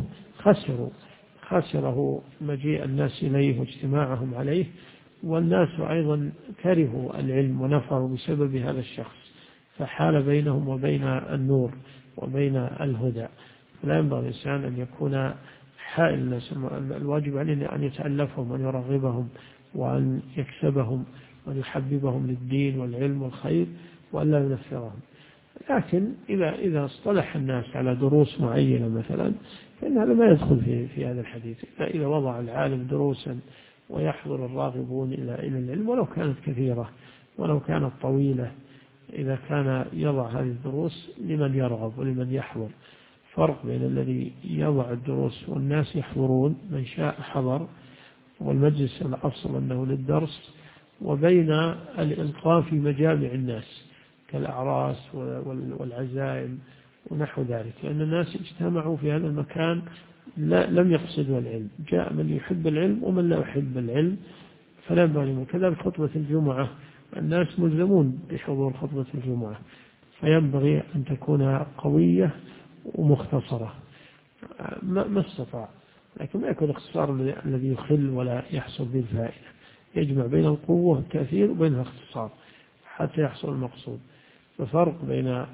خسره مجيء الناس إليه واجتماعهم عليه، والناس أيضا كرهوا العلم ونفروا بسبب هذا الشخص، فحال بينهم وبين النور وبين الهدى. فلا ينبغي الإنسان أن يكون حائل الناس، الواجب عليه أن يتألفهم وأن يرغبهم وأن يكسبهم وأن يحببهم للدين والعلم والخير وأن لا ينفرهم. لكن إذا اصطلح الناس على دروس معينة مثلا فإن هذا ما يدخل في هذا الحديث. إذا وضع العالم دروسا ويحضر الراغبون إلى العلم ولو كانت كثيرة ولو كانت طويلة، إذا كان يضع هذه الدروس لمن يرغب ولمن يحضر. فرق بين الذي يضع الدروس والناس يحضرون، من شاء حضر والمجلس الأصل أنه للدرس، وبين الإلقاء في مجامع الناس كالأعراس والعزائم ونحو ذلك، لأن الناس اجتمعوا في هذا المكان لم يقصدوا العلم، جاء من يحب العلم ومن لا يحب العلم فلا ينبغي. كذلك خطبة الجمعة، الناس ملزمون بحضور خطبة الجمعة، فينبغي أن تكون قوية ومختصرة ما استطاع، لكن ما يكون اختصار الذي يخل ولا يحصل به الفائدة. يجمع بين القوة والتأثير وبين الاختصار حتى يحصل المقصود. ففرق بين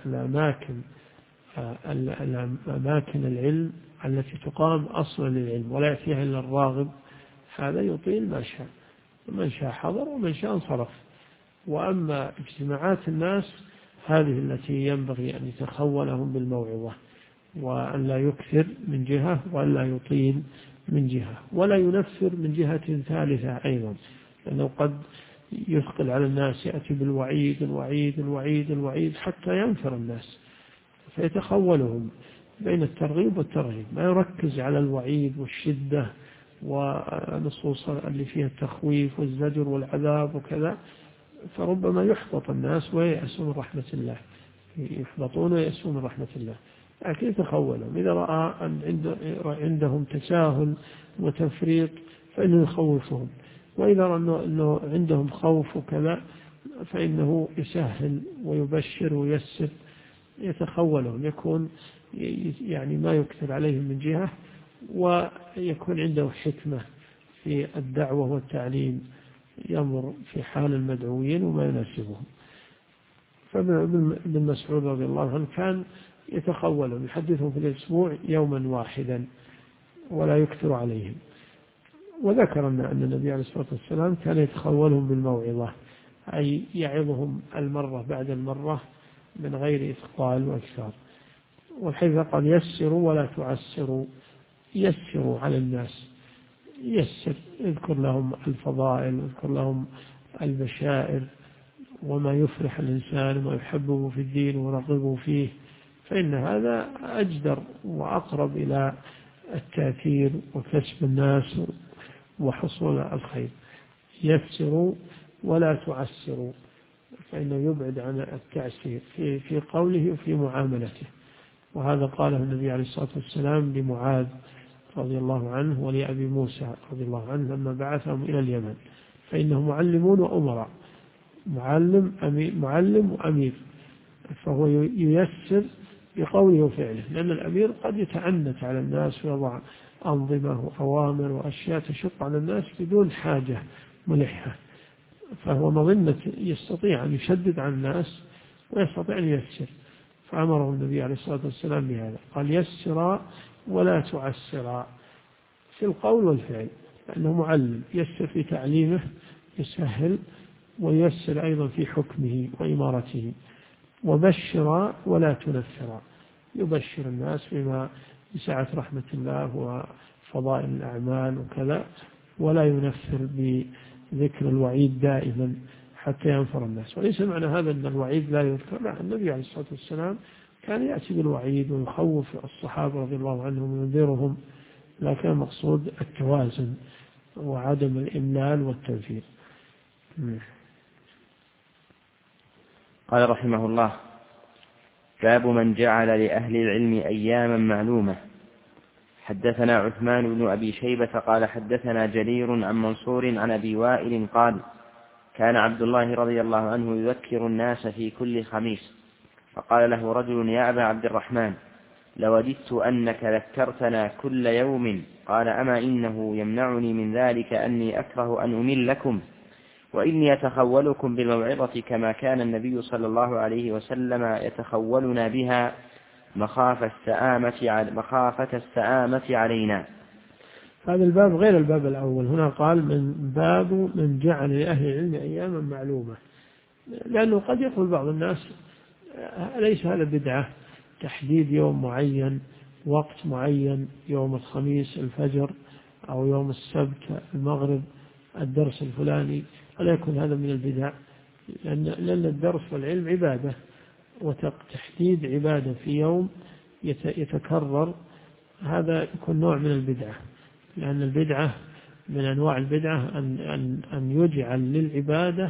الأماكن العلم التي تقام أصلا للعلم ولا يأتيها إلا الراغب، هذا يطيل ما شاء، ومن شاء حضر ومن شاء انصرف. وأما اجتماعات الناس هذه التي ينبغي أن يتخولهم بالموعظة، وأن لا يكثر من جهة وأن لا يطيل من جهة ولا ينفر من جهة ثالثة أيضا، لأنه قد يثقل على الناس، يأتي بالوعيد الوعيد الوعيد الوعيد حتى ينفر الناس، فيتخولهم بين الترغيب والترهيب، ما يركز على الوعيد والشدة ونصوص اللي فيها التخويف والزجر والعذاب وكذا، فربما يحبط الناس ويأسوا من رحمة الله، يحبطون ويأسوا من رحمة الله. لكن يتخولهم، إذا رأى أن عندهم تساهل وتفريط فإنه يخوفهم، وإذا رأى أنه عندهم خوف وكذا فإنه يسهل ويبشر ويسر. يتخولهم، يكون يعني ما يكثر عليهم من جهة، ويكون عنده حكمة في الدعوة والتعليم، ينظر في حال المدعوين وما يناسبهم. فابن مسعود رضي الله عنه كان يتخولهم، يحدثهم في الأسبوع يوما واحدا ولا يكثر عليهم. وذكر أن النبي عليه الصلاة والسلام كان يتخولهم بالموعظة، أي يعظهم المرة بعد المرة من غير إثقال وإكثار. والحديث قال: يسروا ولا تعسروا. يسروا على الناس، يسر، اذكر لهم الفضائل، اذكر لهم البشائر وما يفرح الإنسان وما يحبه في الدين ورغبه فيه، فإن هذا أجدر وأقرب إلى التأثير وكسب الناس وحصول الخير. يسروا ولا تعسروا، فإنه يبعد عن التعسير في قوله وفي معاملته. وهذا قاله النبي عليه الصلاة والسلام لمعاذ رضي الله عنه ولأبي موسى رضي الله عنه لما بعثهم إلى اليمن، فإنه معلمون وأمراء، معلم وأمير، فهو ييسر بقوله وفعله، لأن الأمير قد يتعنت على الناس ويضع أنظمة وأوامر وأشياء تشق على الناس بدون حاجة ملحة، فهو مظنة يستطيع أن يشدد على الناس ويستطيع أن ييسر. فأمره النبي عليه الصلاة والسلام بهذا، قال يسرا ولا تعسرا في القول والفعل، لأنه معلم، يسر في تعليمه يسهل، ويسر أيضا في حكمه وإمارته. وبشرا ولا تنفرا، يبشر الناس بما بسعة رحمة الله وفضائل الأعمال وكذا، ولا ينفر بذكر الوعيد دائما حتى ينفر الناس. وليس معنى هذا أن الوعيد لا يذكر، لا، النبي عليه الصلاة والسلام كان يأتي بالوعيد ويخوف الصحابة رضي الله عنهم وينذرهم، لكن المقصود التوازن وعدم الإملال والتنفير. قال رحمه الله: باب من جعل لأهل العلم أياما معلومة. حدثنا عثمان بن أبي شيبة قال حدثنا جرير عن منصور عن أبي وائل قال: كان عبد الله رضي الله عنه يذكر الناس في كل خميس، فقال له رجل: يا أبا عبد الرحمن، لوددت أنك ذكرتنا كل يوم. قال: أما إنه يمنعني من ذلك أني أكره أن أمل لكم، وإني أتخولكم بالموعظة كما كان النبي صلى الله عليه وسلم يتخولنا بها مخافة السآمة علينا. هذا الباب غير الباب الأول. هنا قال من باب من جعل لأهل العلم أياما معلومة، لأنه قد يقول بعض الناس: ليس هذا بدعة تحديد يوم معين، وقت معين، يوم الخميس الفجر، أو يوم السبت المغرب الدرس الفلاني، ولا يكون هذا من البدع، لأن الدرس والعلم عبادة، وتحديد عبادة في يوم يتكرر هذا يكون نوع من البدعة، لأن البدعة من أنواع البدعة أن يجعل للعبادة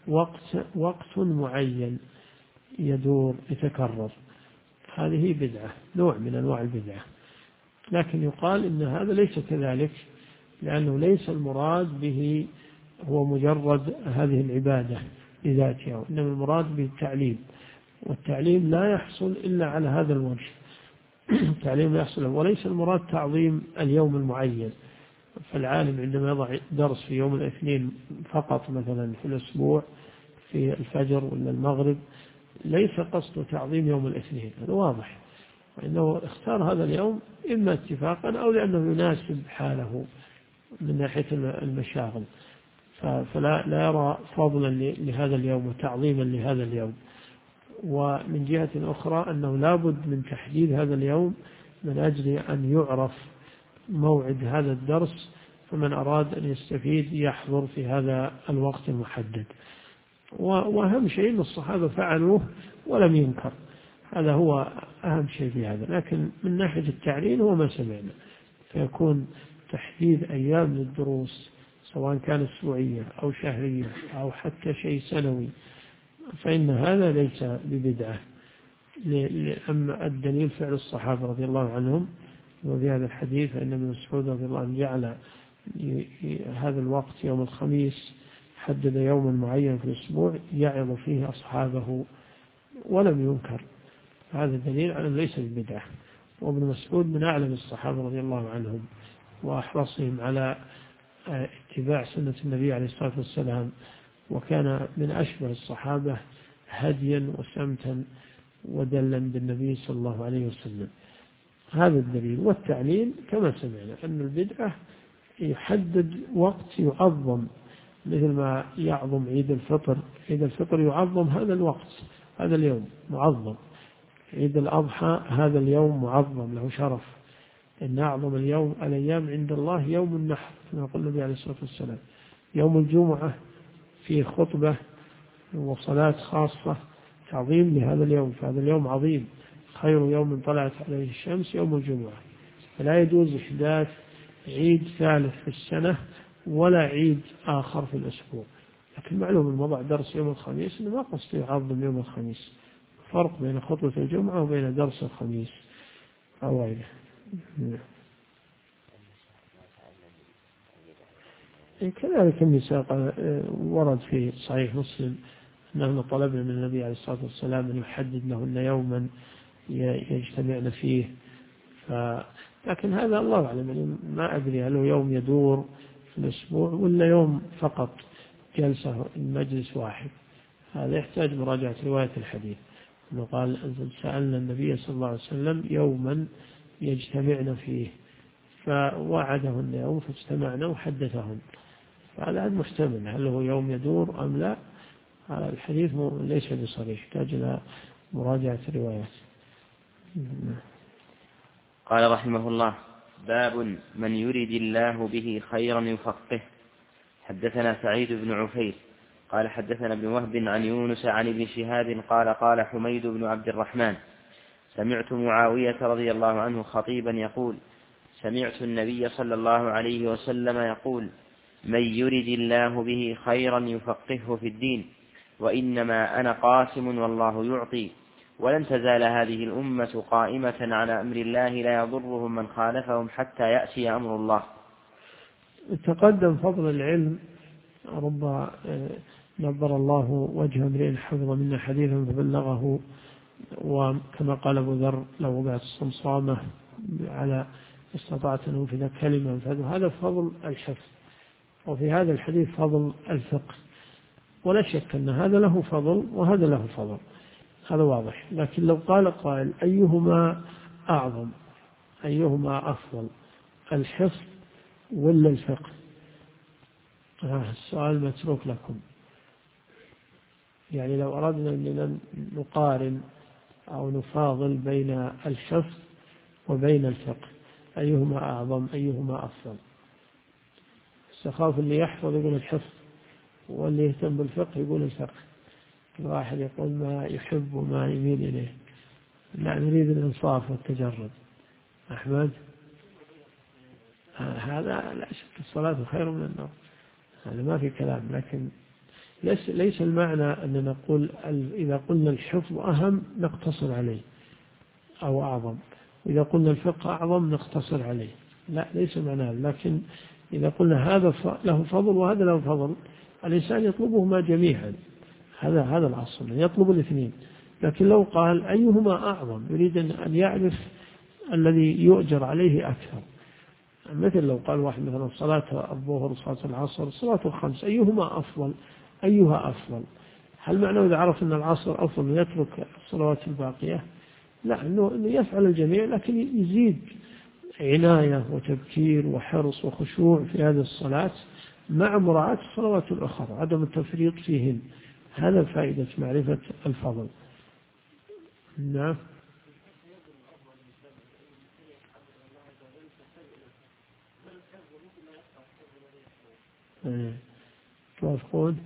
وقت معين يدور يتكرر، هذه بدعة، نوع من أنواع البدعة. لكن يقال إن هذا ليس كذلك، لأنه ليس المراد به هو مجرد هذه العبادة بذاتها، إنما المراد به التعليم، والتعليم لا يحصل إلا على هذا الوجه. التعليم لا يحصل، وليس المراد تعظيم اليوم المعين. فالعالم عندما يضع درس في يوم الاثنين فقط مثلا في الأسبوع في الفجر ولا المغرب، ليس قصده تعظيم يوم الاثنين، هذا واضح، وإنه اختار هذا اليوم إما اتفاقا أو لأنه يناسب حاله من ناحية المشاغل، فلا يرى فضلا لهذا اليوم وتعظيما لهذا اليوم. ومن جهة أخرى أنه لابد من تحديد هذا اليوم من أجل أن يعرف موعد هذا الدرس، فمن أراد أن يستفيد يحضر في هذا الوقت المحدد. وأهم شيء أن الصحابة فعلوه ولم ينكر، هذا هو أهم شيء في هذا. لكن من ناحية التعليل هو ما سمعنا، فيكون تحديد أيام للدروس سواء كانت أسبوعية أو شهرية أو حتى شيء سنوي، فإن هذا ليس ببدعة. أما الدليل فعل الصحابة رضي الله عنهم، وفي هذا الحديث أن ابن مسعود رضي الله عنه جعل هذا الوقت يوم الخميس، حدد يوما معين في الأسبوع يعظ فيه أصحابه ولم ينكر، هذا دليل على ليس ببدعة. وابن مسعود من أعلم الصحابة رضي الله عنهم وأحرصهم على اتباع سنة النبي عليه الصلاة والسلام، وكان من أشبه الصحابة هديا وسمتا ودلا بالنبي صلى الله عليه وسلم. هذا الدليل. والتعليل كما سمعنا أن البدعة يحدد وقت يعظم، مثل ما يعظم عيد الفطر، عيد الفطر يعظم هذا الوقت، هذا اليوم معظم. عيد الأضحى هذا اليوم معظم له شرف، إن أعظم الأيام عند الله يوم النحر كما قال النبي عليه الصلاة والسلام. يوم الجمعة فيه خطبة وصلاة خاصة تعظيم لهذا اليوم، فهذا اليوم عظيم، خير يوم طلعت عليه الشمس يوم الجمعة. فلا يجوز إحداث عيد ثالث في السنة ولا عيد آخر في الأسبوع. لكن معلوم الموضع درس يوم الخميس إنه ما قصده يعظم يوم الخميس، فرق بين خطبة الجمعة وبين درس الخميس أو غيره. كذلك النساء ورد في صحيح مسلم أنه طلبنا من النبي عليه الصلاة والسلام أن يحدد لهن يوما يجتمعن فيه، لكن هذا الله أعلم، يعني ما أدري هل هو يوم يدور في الأسبوع ولا يوم فقط جلسة مجلس واحد، هذا يحتاج مراجعة رواية الحديث. قال سألنا النبي صلى الله عليه وسلم يوما يجتمعن فيه فوعدهن يوم فاجتمعنا وحدثهن، فهذا محتمل هل هو يوم يدور أم لا. الحديث ليس بصريح، يحتاج إلى مراجعة الروايات. قال رحمه الله: باب من يرد الله به خيرا يفقه. حدثنا سعيد بن عفير قال حدثنا ابن وهب عن يونس عن ابن شهاب قال قال حميد بن عبد الرحمن: سمعت معاوية رضي الله عنه خطيبا يقول: سمعت النبي صلى الله عليه وسلم يقول: من يرد الله به خيرا يفقهه في الدين، وإنما أنا قاسم والله يعطي، ولن تزال هذه الأمة قائمة على أمر الله لا يضرهم من خالفهم حتى يأتي أمر الله. تقدم فضل العلم، رب نبر الله وجه امرئ حفظ منا حديثا فبلغه، وكما قال أبو ذر: لو وقعت الصمصامة على استطعت أن أنفذ كلمة، فهذا فضل الحفظ. وفي هذا الحديث فضل الفقه، ولا شك أن هذا له فضل وهذا له فضل، هذا واضح. لكن لو قال قائل: أيهما أعظم، أيهما أفضل، الحفظ ولا الفقه؟ السؤال متروك لكم. يعني لو أردنا أن نقارن أو نفاضل بين الحفظ وبين الفقه، أيهما أعظم، أيهما أفضل؟ السخاف اللي يحفظ يقول الحفظ، واللي يهتم بالفقه يقول الفقه. الواحد يقول ما يحب وما يميل إليه. لا، نريد الإنصاف والتجرد. أحمد، هذا لا شك الصلاة خير من النوم، هذا ما في كلام. لكن ليس المعنى أن نقول إذا قلنا الحفظ أهم نقتصر عليه أو أعظم، وإذا قلنا الفقه أعظم نقتصر عليه، لا، ليس معناه. لكن إذا قلنا هذا له فضل وهذا له فضل، الإنسان يطلبهما جميعا، هذا الأصل، يطلب الاثنين. لكن لو قال أيهما أعظم، يريد أن يعرف الذي يؤجر عليه أكثر. مثل لو قال واحد مثلا صلاة الظهر صلاة العصر صلاة الخمس، أيهما أفضل، أيها أفضل؟ هل معناه إذا عرف أن العصر أفضل يترك الصلوات الباقية؟ لا، إنه يفعل الجميع، لكن يزيد عناية وتبكير وحرص وخشوع في هذه الصلاة مع مراعاة الصلوات الأخرى، عدم التفريط فيهن. هذا فائدة معرفة الفضل. نعم. توافقون؟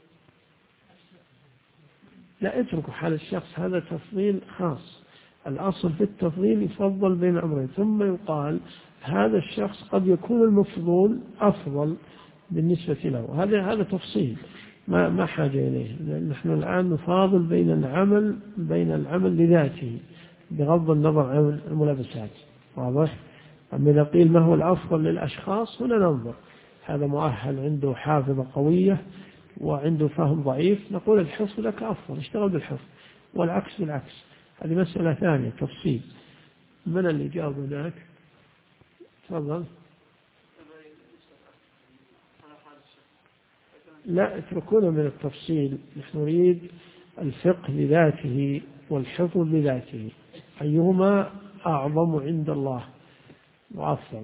لا، اتركوا حال الشخص، هذا تفضيل خاص. الأصل في التفضيل يفضل بين أمرين، ثم يقال هذا الشخص قد يكون المفضول أفضل بالنسبة له. هذا تفصيل ما حاجة إليه. نحن الآن نفاضل بين العمل لذاته بغض النظر عن الملابسات، واضح؟ أما إذا قيل ما هو الأفضل للأشخاص، هنا ننظر هذا مؤهل عنده حافظة قوية وعنده فهم ضعيف، نقول الحفظ لك أفضل، اشتغل بالحفظ، والعكس بالعكس. هذه مسألة ثانية تفصيل. من اللي جاوب هناك؟ تفضل. لا، اتركونا من التفصيل، نحن نريد الفقه لذاته والحفظ لذاته، أيهما أعظم عند الله وأفضل؟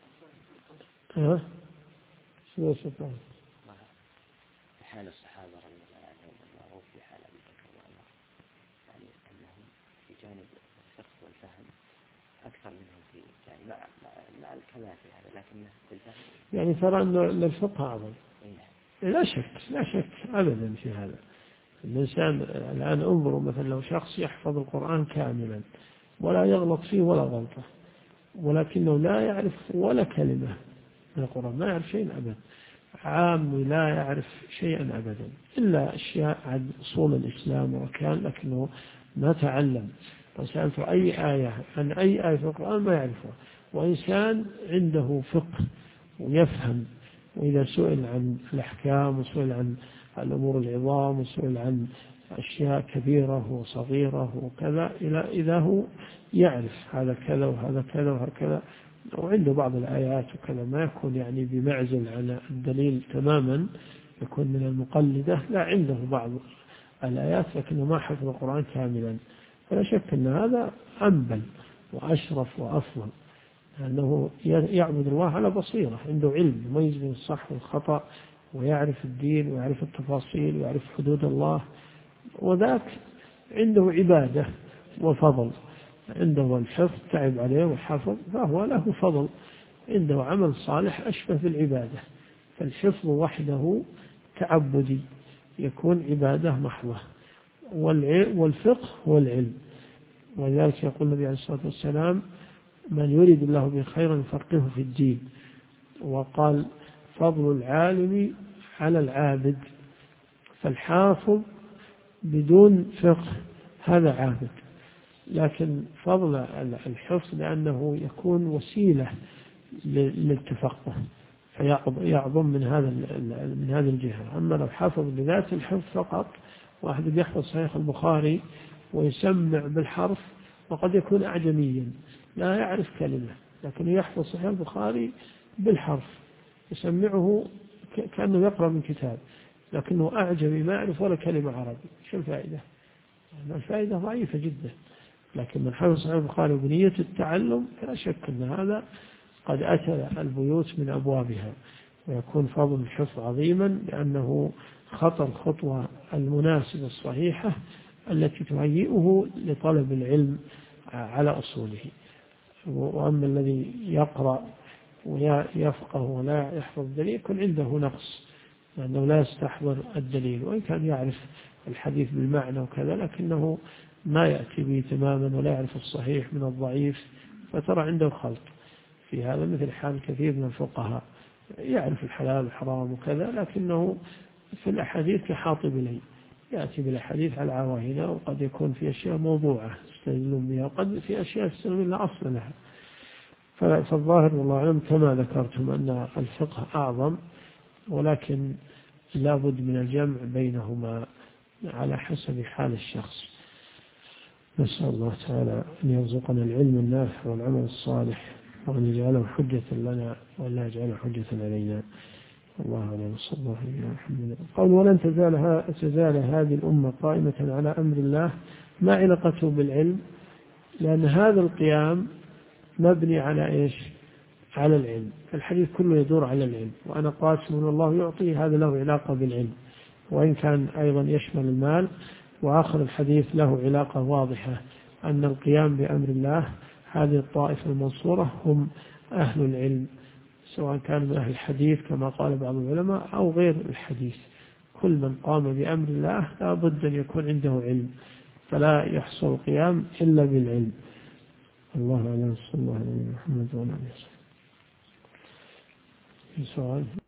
شو سبحانه حال الصحابة رضي الله عنهم المعروف في حال أبي بكر وعمر، يعني أنهم في جانب الفقه والفهم أكثر منهم في يعني مع الكمال في هذا، لكن في الفهم يعني ترى أن الفقه أعظم. لا شك أبدا في هذا. الإنسان الآن انظروا مثلا لو شخص يحفظ القرآن كاملا ولا يغلط فيه ولا غلطة، ولكنه لا يعرف ولا كلمة من القرآن، ما يعرف شيء أبدا، عام لا يعرف شيئا أبدا إلا أشياء عن أصول الإسلام وكان، لكنه ما تعلم. وسألته أي آية عن أي آية في القرآن ما يعرفها. وإنسان عنده فقه ويفهم، وإذا سئل عن الأحكام وسئل عن الأمور العظام وسئل عن أشياء كبيرة وصغيرة وكذا، إذا هو يعرف هذا كذا وهذا كذا وهكذا، وعنده بعض الآيات وكذا، ما يكون يعني بمعزل على الدليل تماما، يكون من المقلدة، لا، عنده بعض الآيات لكنه ما حفظ القرآن كاملا، فلا شك أن هذا أنبل وأشرف وأفضل، لأنه يعبد الله على بصيرة، عنده علم يميز بين الصح والخطأ، ويعرف الدين ويعرف التفاصيل ويعرف حدود الله، وذاك عنده عبادة وفضل، عنده الحفظ تعب عليه وحفظ فهو له فضل، عنده عمل صالح أشبه بالعبادة. فالحفظ وحده تعبدي يكون عبادة محضة، والفقه هو العلم. ولذلك يقول النبي عليه الصلاة والسلام: من يريد الله به خيرا يفقهه في الدين. وقال: فضل العالم على العابد. فالحافظ بدون فقه هذا عابد، لكن فضل الحفظ لأنه يكون وسيلة للتفقه فيعظم من هذه الجهة. أما لو حفظ بذات الحفظ فقط، واحد يحفظ صحيح البخاري ويسمع بالحرف وقد يكون أعجميا لا يعرف كلمة، لكنه يحفظ صحيح البخاري بالحرف يسمعه كأنه يقرأ من كتاب، لكنه أعجمي ما يعرف ولا كلمة عربي. شو الفائدة؟ الفائدة ضعيفة جدا. لكن من حفظ صحيح البخاري بنية التعلم فلا شك أن هذا قد أتى البيوت من أبوابها، ويكون فضل الحفظ عظيما لأنه خطى الخطوة المناسبة الصحيحة التي تهيئه لطلب العلم على أصوله. وأما الذي يقرأ ويفقه ولا يحفظ الدليل يكون عنده نقص، لأنه لا يستحضر الدليل، وإن كان يعرف الحديث بالمعنى وكذا لكنه ما يأتي به تماما ولا يعرف الصحيح من الضعيف، فترى عنده خلط في هذا، مثل حال كثير من الفقهاء يعرف الحلال والحرام وكذا، لكنه في الأحاديث كحاطب لي يأتي بالأحاديث على عواهنة، وقد يكون في أشياء موضوعة يستدلون بها، وقد في أشياء يستدلون لا أصل لها. فالظاهر والله أعلم كما ذكرتم أن الفقه أعظم، ولكن لا بد من الجمع بينهما على حسب حال الشخص. نسأل الله تعالى أن يرزقنا العلم النافع والعمل الصالح، وأن يجعله حجة لنا ولا يجعله حجة علينا. الله أعلم. صلى الله عليه وسلم. قال: ولن تزال هذه الأمة قائمة على أمر الله. ما علاقته بالعلم؟ لأن هذا القيام مبني على إيش؟ على العلم. الحديث كله يدور على العلم، وأنا قاسم الله يعطي، هذا له علاقة بالعلم، وإن كان أيضا يشمل المال. وآخر الحديث له علاقة واضحة أن القيام بأمر الله هذه الطائفة المنصورة هم أهل العلم، سواء كان من أهل الحديث كما قال بعض العلماء أو غير الحديث. كل من قام بأمر الله لا بد أن يكون عنده علم، فلا يحصل القيام إلا بالعلم. الله أعلم. صلى الله عليه وسلم.